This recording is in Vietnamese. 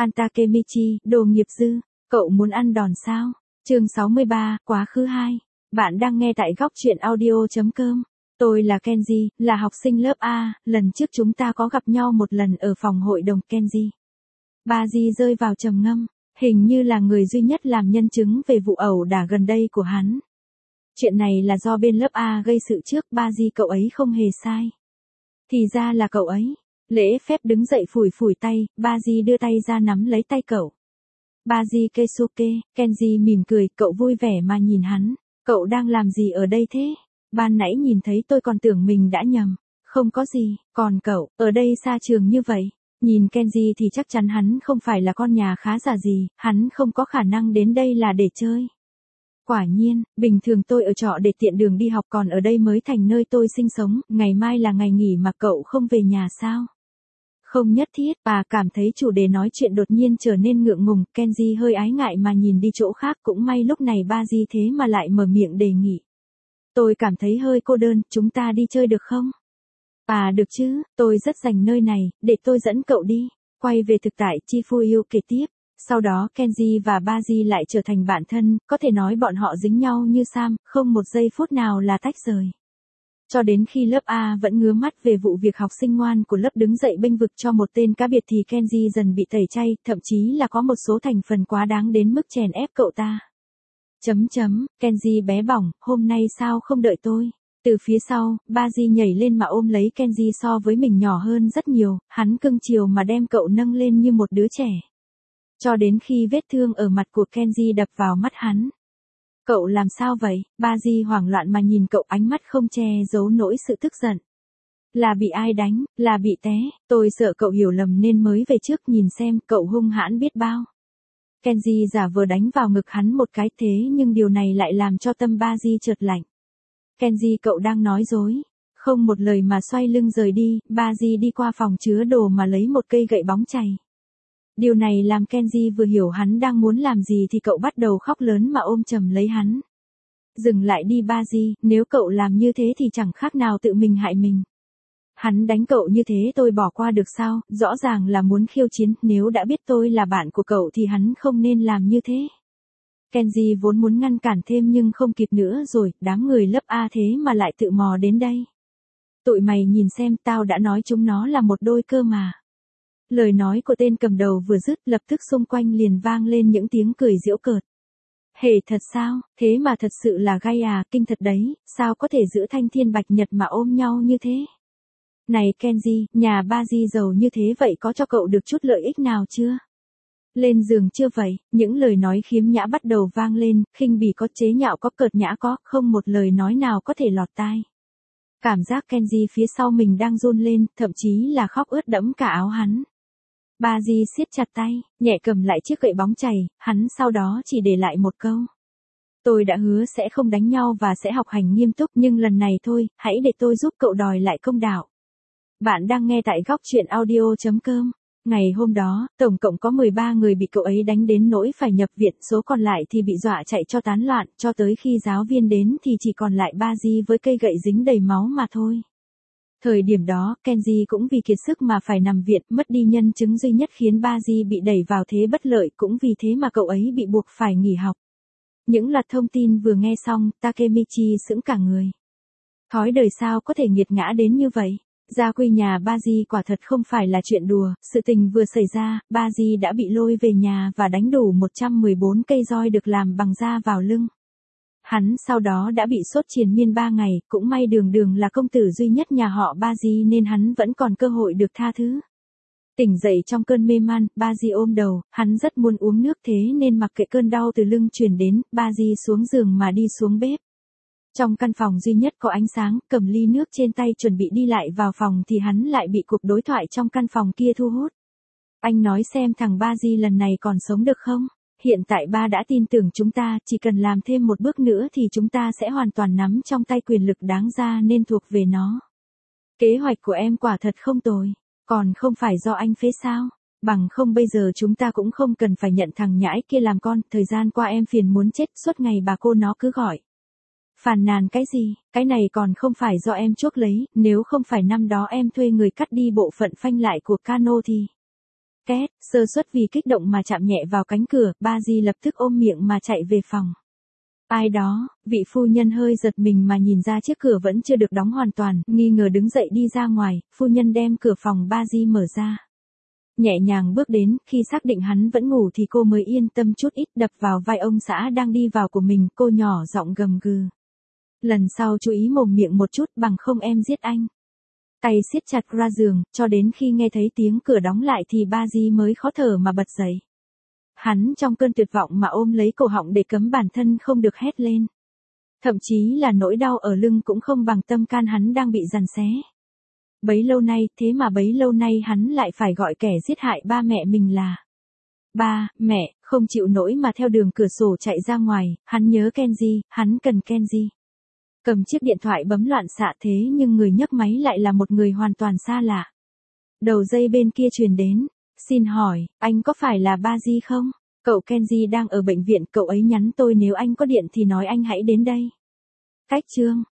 Takemichi, đồ nghiệp dư, cậu muốn ăn đòn sao? Chương 63, quá khứ 2. Bạn đang nghe tại góc truyện audio.com. Tôi là Kenji, là học sinh lớp A, lần trước chúng ta có gặp nhau một lần ở phòng hội đồng Kenji. Baji rơi vào trầm ngâm, hình như là người duy nhất làm nhân chứng về vụ ẩu đả gần đây của hắn. Chuyện này là do bên lớp A gây sự trước, Baji cậu ấy không hề sai. Thì ra là cậu ấy. Lễ phép đứng dậy phủi phủi tay, Baji đưa tay ra nắm lấy tay cậu. Baji Keisuke, Kenji mỉm cười, cậu vui vẻ mà nhìn hắn. Cậu đang làm gì ở đây thế? Ban nãy nhìn thấy tôi còn tưởng mình đã nhầm. Không có gì, còn cậu, ở đây xa trường như vậy. Nhìn Kenji thì chắc chắn hắn không phải là con nhà khá giả gì, hắn không có khả năng đến đây là để chơi. Quả nhiên, bình thường tôi ở trọ để tiện đường đi học, còn ở đây mới thành nơi tôi sinh sống, ngày mai là ngày nghỉ mà cậu không về nhà sao? Không nhất thiết, bà cảm thấy chủ đề nói chuyện đột nhiên trở nên ngượng ngùng, Kenji hơi ái ngại mà nhìn đi chỗ khác, cũng may lúc này Baji thế mà lại mở miệng đề nghị. Tôi cảm thấy hơi cô đơn, chúng ta đi chơi được không? Được chứ, tôi rất dành nơi này, để tôi dẫn cậu đi. Quay về thực tại, Chifuyu kể tiếp. Sau đó Kenji và Baji lại trở thành bạn thân, có thể nói bọn họ dính nhau như Sam, không một giây phút nào là tách rời. Cho đến khi lớp A vẫn ngứa mắt về vụ việc học sinh ngoan của lớp đứng dậy bênh vực cho một tên cá biệt thì Kenji dần bị tẩy chay, thậm chí là có một số thành phần quá đáng đến mức chèn ép cậu ta. Kenji bé bỏng, hôm nay sao không đợi tôi? Từ phía sau, Baji nhảy lên mà ôm lấy Kenji, so với mình nhỏ hơn rất nhiều, hắn cưng chiều mà đem cậu nâng lên như một đứa trẻ. Cho đến khi vết thương ở mặt của Kenji đập vào mắt hắn. Cậu làm sao vậy? Baji hoảng loạn mà nhìn cậu, ánh mắt không che giấu nỗi sự tức giận. Là bị ai đánh, là bị té, tôi sợ cậu hiểu lầm nên mới về trước, nhìn xem, cậu hung hãn biết bao. Kenji giả vờ đánh vào ngực hắn một cái, thế nhưng điều này lại làm cho tâm Baji chợt lạnh. Kenji, cậu đang nói dối. Không một lời mà xoay lưng rời đi, Baji đi qua phòng chứa đồ mà lấy một cây gậy bóng chày. Điều này làm Kenji vừa hiểu hắn đang muốn làm gì thì cậu bắt đầu khóc lớn mà ôm chầm lấy hắn. Dừng lại đi Baji, nếu cậu làm như thế thì chẳng khác nào tự mình hại mình. Hắn đánh cậu như thế tôi bỏ qua được sao, rõ ràng là muốn khiêu chiến, nếu đã biết tôi là bạn của cậu thì hắn không nên làm như thế. Kenji vốn muốn ngăn cản thêm nhưng không kịp nữa rồi, đám người lớp A thế mà lại tự mò đến đây. Tụi mày nhìn xem, tao đã nói chúng nó là một đôi cơ mà. Lời nói của tên cầm đầu vừa dứt, lập tức xung quanh liền vang lên những tiếng cười giễu cợt. Hề thật sao, thế mà thật sự là gay à, kinh thật đấy, sao có thể giữa thanh thiên bạch nhật mà ôm nhau như thế? Này Kenji, nhà Baji giàu như thế vậy có cho cậu được chút lợi ích nào chưa? Lên giường chưa vậy? Những lời nói khiếm nhã bắt đầu vang lên, khinh bỉ có, chế nhạo có, cợt nhã có, không một lời nói nào có thể lọt tai. Cảm giác Kenji phía sau mình đang run lên, thậm chí là khóc ướt đẫm cả áo hắn. Baji siết chặt tay, nhẹ cầm lại chiếc gậy bóng chày, hắn sau đó chỉ để lại một câu. Tôi đã hứa sẽ không đánh nhau và sẽ học hành nghiêm túc, nhưng lần này thôi, hãy để tôi giúp cậu đòi lại công đạo. Bạn đang nghe tại góc truyện audio.com. Ngày hôm đó, tổng cộng có 13 người bị cậu ấy đánh đến nỗi phải nhập viện, số còn lại thì bị dọa chạy cho tán loạn, cho tới khi giáo viên đến thì chỉ còn lại Baji với cây gậy dính đầy máu mà thôi. Thời điểm đó, Kenji cũng vì kiệt sức mà phải nằm viện, mất đi nhân chứng duy nhất khiến Baji bị đẩy vào thế bất lợi, cũng vì thế mà cậu ấy bị buộc phải nghỉ học. Những loạt thông tin vừa nghe xong, Takemichi sững cả người. Thói đời sao có thể nghiệt ngã đến như vậy? Gia quy nhà Baji quả thật không phải là chuyện đùa, sự tình vừa xảy ra, Baji đã bị lôi về nhà và đánh đủ 114 cây roi được làm bằng da vào lưng. Hắn sau đó đã bị sốt triền miên 3 ngày, cũng may đường đường là công tử duy nhất nhà họ Baji nên hắn vẫn còn cơ hội được tha thứ. Tỉnh dậy trong cơn mê man, Baji ôm đầu, hắn rất muốn uống nước thế nên mặc kệ cơn đau từ lưng truyền đến, Baji xuống giường mà đi xuống bếp. Trong căn phòng duy nhất có ánh sáng, cầm ly nước trên tay chuẩn bị đi lại vào phòng thì hắn lại bị cuộc đối thoại trong căn phòng kia thu hút. Anh nói xem thằng Baji lần này còn sống được không? Hiện tại ba đã tin tưởng chúng ta, chỉ cần làm thêm một bước nữa thì chúng ta sẽ hoàn toàn nắm trong tay quyền lực đáng ra nên thuộc về nó. Kế hoạch của em quả thật không tồi, còn không phải do anh phế sao? Bằng không bây giờ chúng ta cũng không cần phải nhận thằng nhãi kia làm con, thời gian qua em phiền muốn chết, suốt ngày bà cô nó cứ gọi. Phàn nàn cái gì, cái này còn không phải do em chuốc lấy, nếu không phải năm đó em thuê người cắt đi bộ phận phanh lại của Kano thì... Két, sơ suất vì kích động mà chạm nhẹ vào cánh cửa, ba Di lập tức ôm miệng mà chạy về phòng. Ai đó, vị phu nhân hơi giật mình mà nhìn ra chiếc cửa vẫn chưa được đóng hoàn toàn, nghi ngờ đứng dậy đi ra ngoài, phu nhân đem cửa phòng ba Di mở ra. Nhẹ nhàng bước đến, khi xác định hắn vẫn ngủ thì cô mới yên tâm chút ít, đập vào vai ông xã đang đi vào của mình, cô nhỏ giọng gầm gừ. Lần sau chú ý mồm miệng một chút, bằng không em giết anh. Tay siết chặt ra giường, cho đến khi nghe thấy tiếng cửa đóng lại thì ba Di mới khó thở mà bật dậy. Hắn trong cơn tuyệt vọng mà ôm lấy cổ họng để cấm bản thân không được hét lên. Thậm chí là nỗi đau ở lưng cũng không bằng tâm can hắn đang bị giằng xé. Bấy lâu nay, thế mà bấy lâu nay hắn lại phải gọi kẻ giết hại ba mẹ mình là ba, mẹ, không chịu nổi mà theo đường cửa sổ chạy ra ngoài, hắn nhớ Kenji, hắn cần Kenji. Cầm chiếc điện thoại bấm loạn xạ thế nhưng người nhấc máy lại là một người hoàn toàn xa lạ. Đầu dây bên kia truyền đến, xin hỏi, anh có phải là ba Di không? Cậu Kenji đang ở bệnh viện, cậu ấy nhắn tôi nếu anh có điện thì nói anh hãy đến đây. Cách chương